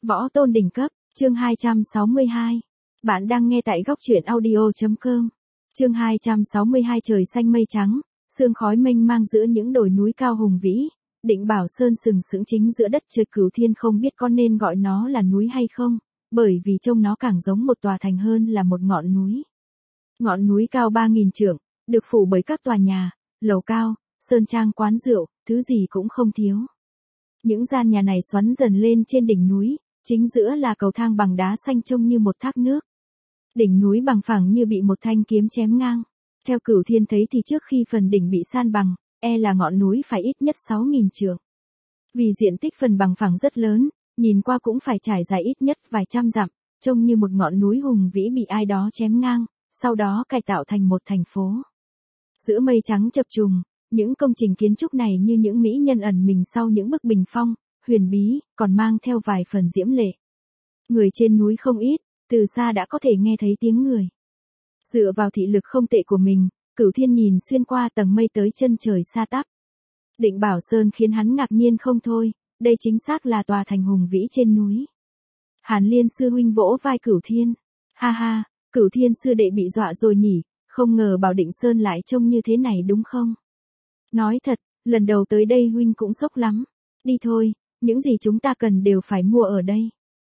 Võ Tôn đỉnh cấp, chương 262. Bạn đang nghe tại góc truyện audio.com. Chương 262 trời xanh mây trắng, sương khói mênh mang giữa những đồi núi cao hùng vĩ, Định Bảo Sơn sừng sững chính giữa đất trời Cửu Thiên, không biết có nên gọi nó là núi hay không, bởi vì trông nó càng giống một tòa thành hơn là một ngọn núi. Ngọn núi cao 3.000 trượng, được phủ bởi các tòa nhà, lầu cao, sơn trang quán rượu, thứ gì cũng không thiếu. Những gian nhà này xoắn dần lên trên đỉnh núi, chính giữa là cầu thang bằng đá xanh trông như một thác nước. Đỉnh núi bằng phẳng như bị một thanh kiếm chém ngang. Theo Cửu Thiên thấy thì trước khi phần đỉnh bị san bằng, là ngọn núi phải ít nhất 6.000 trượng. Vì diện tích phần bằng phẳng rất lớn, nhìn qua cũng phải trải dài ít nhất vài trăm dặm, trông như một ngọn núi hùng vĩ bị ai đó chém ngang, sau đó cải tạo thành một thành phố. Giữa mây trắng chập trùng, những công trình kiến trúc này như những mỹ nhân ẩn mình sau những bức bình phong, huyền bí, còn mang theo vài phần diễm lệ. Người trên núi không ít, từ xa đã có thể nghe thấy tiếng người. Dựa vào thị lực không tệ của mình, Cửu Thiên nhìn xuyên qua tầng mây tới chân trời xa tắp. Định Bảo Sơn khiến hắn ngạc nhiên không thôi, đây chính xác là tòa thành hùng vĩ trên núi. Hàn Liên sư huynh vỗ vai Cửu Thiên. Ha ha, Cửu Thiên sư đệ bị dọa rồi nhỉ, không ngờ Bảo Định Sơn lại trông như thế này đúng không? Nói thật, lần đầu tới đây huynh cũng sốc lắm. Đi thôi, những gì chúng ta cần đều phải mua ở đây.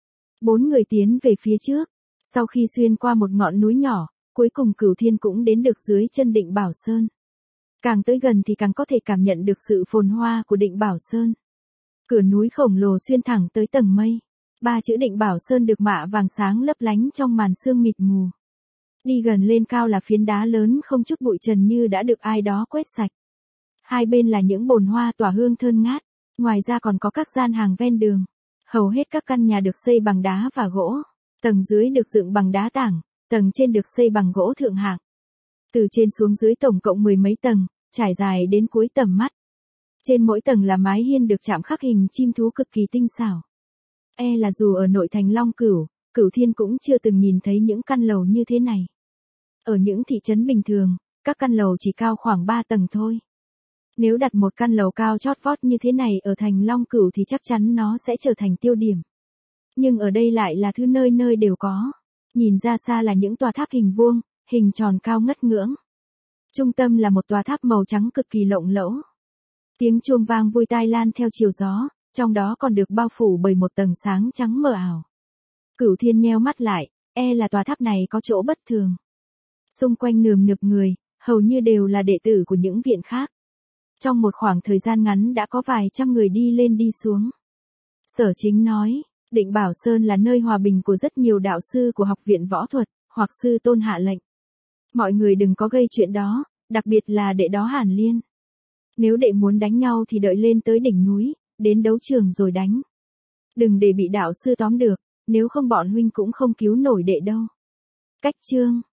4 người tiến về phía trước. Sau khi xuyên qua một ngọn núi nhỏ, cuối cùng Cửu Thiên cũng đến được dưới chân Định Bảo Sơn. Càng tới gần thì càng có thể cảm nhận được sự phồn hoa của Định Bảo Sơn. Cửa núi khổng lồ xuyên thẳng tới tầng mây. 3 chữ Định Bảo Sơn được mạ vàng sáng lấp lánh trong màn sương mịt mù. Đi gần lên cao là phiến đá lớn không chút bụi trần như đã được ai đó quét sạch. Hai bên là những bồn hoa tỏa hương thơm ngát, ngoài ra còn có các gian hàng ven đường. Hầu hết các căn nhà được xây bằng đá và gỗ, tầng dưới được dựng bằng đá tảng, tầng trên được xây bằng gỗ thượng hạng. Từ trên xuống dưới tổng cộng 10 mấy tầng, trải dài đến cuối tầm mắt. Trên mỗi tầng là mái hiên được chạm khắc hình chim thú cực kỳ tinh xảo. Là dù ở nội thành Long Cửu, Cửu Thiên cũng chưa từng nhìn thấy những căn lầu như thế này. Ở những thị trấn bình thường, các căn lầu chỉ cao khoảng 3 tầng thôi. Nếu đặt một căn lầu cao chót vót như thế này ở thành Long Cửu thì chắc chắn nó sẽ trở thành tiêu điểm. Nhưng ở đây lại là thứ nơi nơi đều có. Nhìn ra xa là những tòa tháp hình vuông, hình tròn cao ngất ngưỡng. Trung tâm là một tòa tháp màu trắng cực kỳ lộng lẫu. Tiếng chuông vang vui tai lan theo chiều gió, trong đó còn được bao phủ bởi một tầng sáng trắng mờ ảo. Cửu Thiên nheo mắt lại, là tòa tháp này có chỗ bất thường. Xung quanh nườm nượp người, hầu như đều là đệ tử của những viện khác. Trong một khoảng thời gian ngắn đã có vài trăm người đi lên đi xuống. Sở Chính nói, Định Bảo Sơn là nơi hòa bình của rất nhiều đạo sư của học viện võ thuật, hoặc sư tôn hạ lệnh. Mọi người đừng có gây chuyện đó, đặc biệt là đệ đó Hàn Liên. Nếu đệ muốn đánh nhau thì đợi lên tới đỉnh núi, đến đấu trường rồi đánh. Đừng để bị đạo sư tóm được, nếu không bọn huynh cũng không cứu nổi đệ đâu. Cách chương